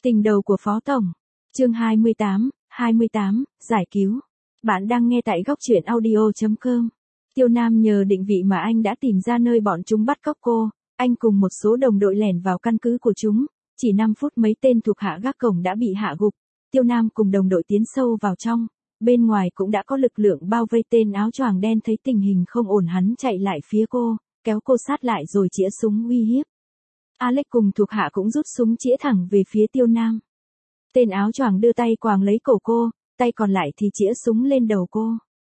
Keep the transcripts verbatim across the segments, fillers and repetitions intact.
Tình đầu của Phó Tổng. Chương hai mươi tám, hai mươi tám, giải cứu. Bạn đang nghe tại góc truyện audio chấm com. Tiêu Nam nhờ định vị mà anh đã tìm ra nơi bọn chúng bắt cóc cô, anh cùng một số đồng đội lẻn vào căn cứ của chúng, chỉ năm phút mấy tên thuộc hạ gác cổng đã bị hạ gục. Tiêu Nam cùng đồng đội tiến sâu vào trong, bên ngoài cũng đã có lực lượng bao vây. Tên áo choàng đen thấy tình hình không ổn, hắn chạy lại phía cô, kéo cô sát lại rồi chĩa súng uy hiếp. Alex cùng thuộc hạ cũng rút súng chĩa thẳng về phía Tiêu Nam. Tên áo choàng đưa tay quàng lấy cổ cô, tay còn lại thì chĩa súng lên đầu cô.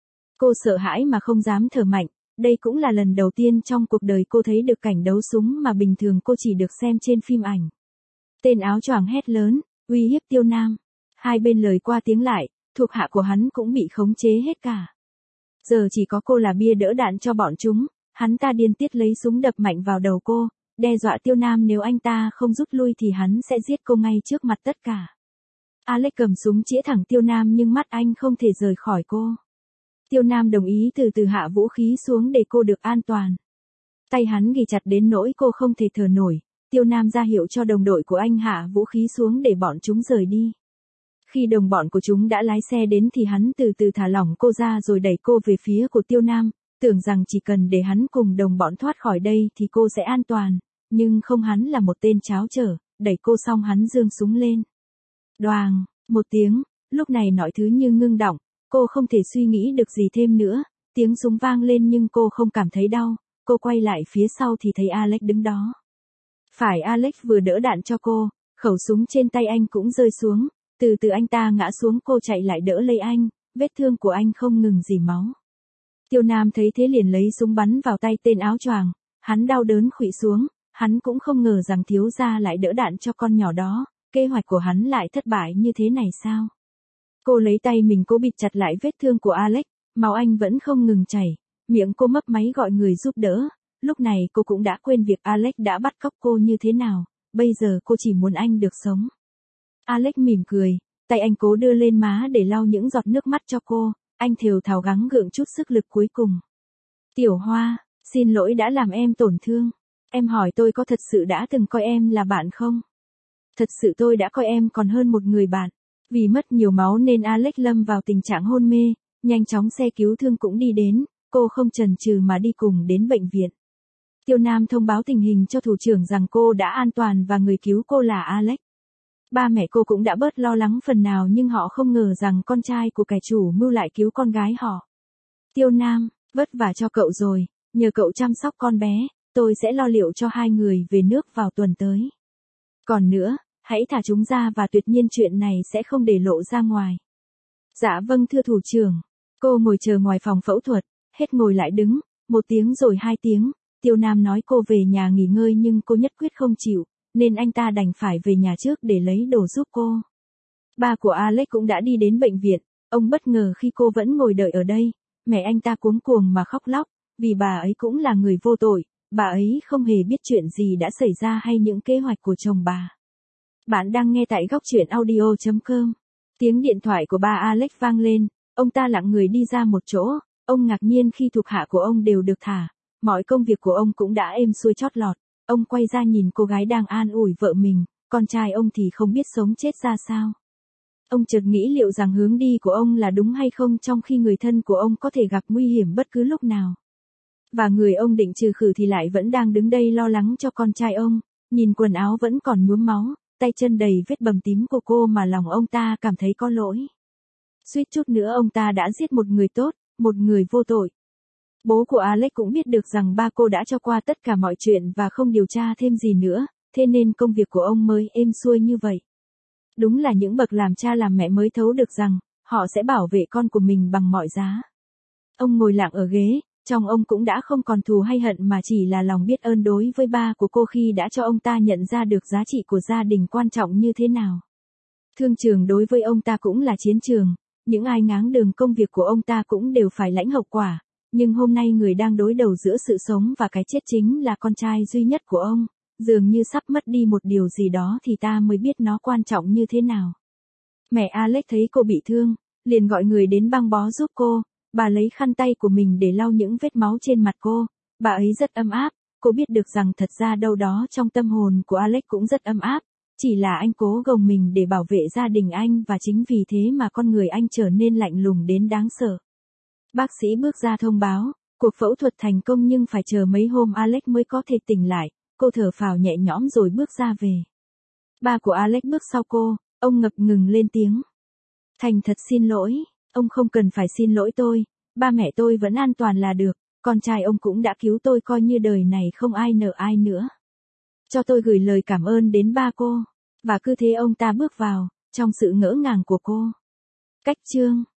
Cô sợ hãi mà không dám thở mạnh, đây cũng là lần đầu tiên trong cuộc đời cô thấy được cảnh đấu súng mà bình thường cô chỉ được xem trên phim ảnh. Tên áo choàng hét lớn, uy hiếp Tiêu Nam. Hai bên lời qua tiếng lại, thuộc hạ của hắn cũng bị khống chế hết cả. Giờ chỉ có cô là bia đỡ đạn cho bọn chúng, hắn ta điên tiết lấy súng đập mạnh vào đầu cô, đe dọa Tiêu Nam nếu anh ta không rút lui thì hắn sẽ giết cô ngay trước mặt tất cả. Alex cầm súng chĩa thẳng Tiêu Nam nhưng mắt anh không thể rời khỏi cô. Tiêu Nam đồng ý từ từ hạ vũ khí xuống để cô được an toàn. Tay hắn ghì chặt đến nỗi cô không thể thở nổi. Tiêu Nam ra hiệu cho đồng đội của anh hạ vũ khí xuống để bọn chúng rời đi. Khi đồng bọn của chúng đã lái xe đến thì hắn từ từ thả lỏng cô ra rồi đẩy cô về phía của Tiêu Nam, tưởng rằng chỉ cần để hắn cùng đồng bọn thoát khỏi đây thì cô sẽ an toàn, nhưng không, hắn là một tên tráo trở, đẩy cô xong hắn giương súng lên. Đoàng, một tiếng, lúc này mọi thứ như ngưng đọng, cô không thể suy nghĩ được gì thêm nữa, tiếng súng vang lên nhưng cô không cảm thấy đau, cô quay lại phía sau thì thấy Alex đứng đó. Phải Alex vừa đỡ đạn cho cô, khẩu súng trên tay anh cũng rơi xuống, từ từ anh ta ngã xuống, cô chạy lại đỡ lấy anh, vết thương của anh không ngừng rỉ máu. Tiêu Nam thấy thế liền lấy súng bắn vào tay tên áo choàng, hắn đau đớn khuỵu xuống, hắn cũng không ngờ rằng thiếu gia lại đỡ đạn cho con nhỏ đó, kế hoạch của hắn lại thất bại như thế này sao? Cô lấy tay mình cố bịt chặt lại vết thương của Alex, máu anh vẫn không ngừng chảy, miệng cô mấp máy gọi người giúp đỡ, lúc này cô cũng đã quên việc Alex đã bắt cóc cô như thế nào, bây giờ cô chỉ muốn anh được sống. Alex mỉm cười, tay anh cố đưa lên má để lau những giọt nước mắt cho cô, anh thều thào gắng gượng chút sức lực cuối cùng. Tiểu Hoa, xin lỗi đã làm em tổn thương, em hỏi tôi có thật sự đã từng coi em là bạn không? Thật sự tôi đã coi em còn hơn một người bạn. Vì mất nhiều máu nên Alex lâm vào tình trạng hôn mê, nhanh chóng xe cứu thương cũng đi đến, cô không chần chừ mà đi cùng đến bệnh viện. Tiêu Nam thông báo tình hình cho thủ trưởng rằng cô đã an toàn và người cứu cô là Alex. Ba mẹ cô cũng đã bớt lo lắng phần nào nhưng họ không ngờ rằng con trai của kẻ chủ mưu lại cứu con gái họ. Tiêu Nam, vất vả cho cậu rồi, nhờ cậu chăm sóc con bé, tôi sẽ lo liệu cho hai người về nước vào tuần tới. Còn nữa, hãy thả chúng ra và tuyệt nhiên chuyện này sẽ không để lộ ra ngoài. Dạ vâng thưa thủ trưởng. Cô ngồi chờ ngoài phòng phẫu thuật, hết ngồi lại đứng, một tiếng rồi hai tiếng, Tiêu Nam nói cô về nhà nghỉ ngơi nhưng cô nhất quyết không chịu, nên anh ta đành phải về nhà trước để lấy đồ giúp cô. Ba của Alex cũng đã đi đến bệnh viện, ông bất ngờ khi cô vẫn ngồi đợi ở đây, mẹ anh ta cuống cuồng mà khóc lóc, vì bà ấy cũng là người vô tội, bà ấy không hề biết chuyện gì đã xảy ra hay những kế hoạch của chồng bà. Bạn đang nghe tại góc truyện audio chấm com. Tiếng điện thoại của ba Alex vang lên, ông ta lặng người đi ra một chỗ, ông ngạc nhiên khi thuộc hạ của ông đều được thả, mọi công việc của ông cũng đã êm xuôi chót lọt, ông quay ra nhìn cô gái đang an ủi vợ mình, con trai ông thì không biết sống chết ra sao. Ông chợt nghĩ liệu rằng hướng đi của ông là đúng hay không trong khi người thân của ông có thể gặp nguy hiểm bất cứ lúc nào. Và người ông định trừ khử thì lại vẫn đang đứng đây lo lắng cho con trai ông, nhìn quần áo vẫn còn nhuốm máu, tay chân đầy vết bầm tím của cô mà lòng ông ta cảm thấy có lỗi. Suýt chút nữa ông ta đã giết một người tốt, một người vô tội. Bố của Alex cũng biết được rằng ba cô đã cho qua tất cả mọi chuyện và không điều tra thêm gì nữa, thế nên công việc của ông mới êm xuôi như vậy. Đúng là những bậc làm cha làm mẹ mới thấu được rằng, họ sẽ bảo vệ con của mình bằng mọi giá. Ông ngồi lặng ở ghế, trong ông cũng đã không còn thù hay hận mà chỉ là lòng biết ơn đối với ba của cô khi đã cho ông ta nhận ra được giá trị của gia đình quan trọng như thế nào. Thương trường đối với ông ta cũng là chiến trường, những ai ngáng đường công việc của ông ta cũng đều phải lãnh hậu quả, nhưng hôm nay người đang đối đầu giữa sự sống và cái chết chính là con trai duy nhất của ông, dường như sắp mất đi một điều gì đó thì ta mới biết nó quan trọng như thế nào. Mẹ Alex thấy cô bị thương, liền gọi người đến băng bó giúp cô. Bà lấy khăn tay của mình để lau những vết máu trên mặt cô, bà ấy rất ấm áp, cô biết được rằng thật ra đâu đó trong tâm hồn của Alex cũng rất ấm áp, Chỉ là anh cố gồng mình để bảo vệ gia đình anh và chính vì thế mà con người anh trở nên lạnh lùng đến đáng sợ. Bác sĩ bước ra thông báo, cuộc phẫu thuật thành công nhưng phải chờ mấy hôm Alex mới có thể tỉnh lại. Cô thở phào nhẹ nhõm rồi bước ra về. Ba của Alex bước sau cô, ông ngập ngừng lên tiếng. Thành thật xin lỗi, ông không cần phải xin lỗi tôi, ba mẹ tôi vẫn an toàn là được, con trai ông cũng đã cứu tôi coi như đời này không ai nợ ai nữa. Cho tôi gửi lời cảm ơn đến ba cô. Và cứ thế ông ta bước vào, trong sự ngỡ ngàng của cô. Cách chương